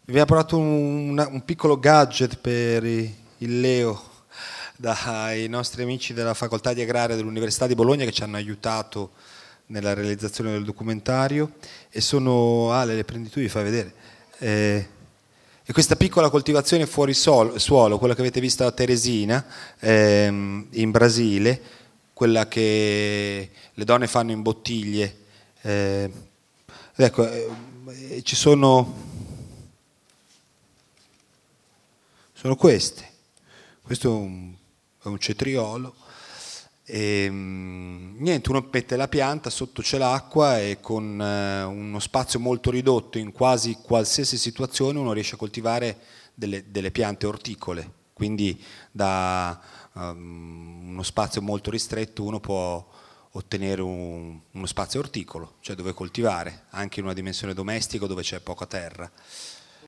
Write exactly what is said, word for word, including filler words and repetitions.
Vi ha portato un, un piccolo gadget per i, il Leo dai nostri amici della Facoltà di Agraria dell'Università di Bologna che ci hanno aiutato nella realizzazione del documentario e sono... Ale, le prendi tu, vi fai vedere. Eh, e questa piccola coltivazione fuori suolo, suolo, quella che avete visto a Teresina, ehm, in Brasile, quella che le donne fanno in bottiglie. Eh, ecco, eh, ci sono... sono queste. Questo è un, è un cetriolo. E, niente, uno mette la pianta, sotto c'è l'acqua e con eh, uno spazio molto ridotto in quasi qualsiasi situazione uno riesce a coltivare delle, delle piante orticole. Quindi da um, uno spazio molto ristretto uno può ottenere un, uno spazio orticolo, cioè dove coltivare, anche in una dimensione domestica dove c'è poca terra.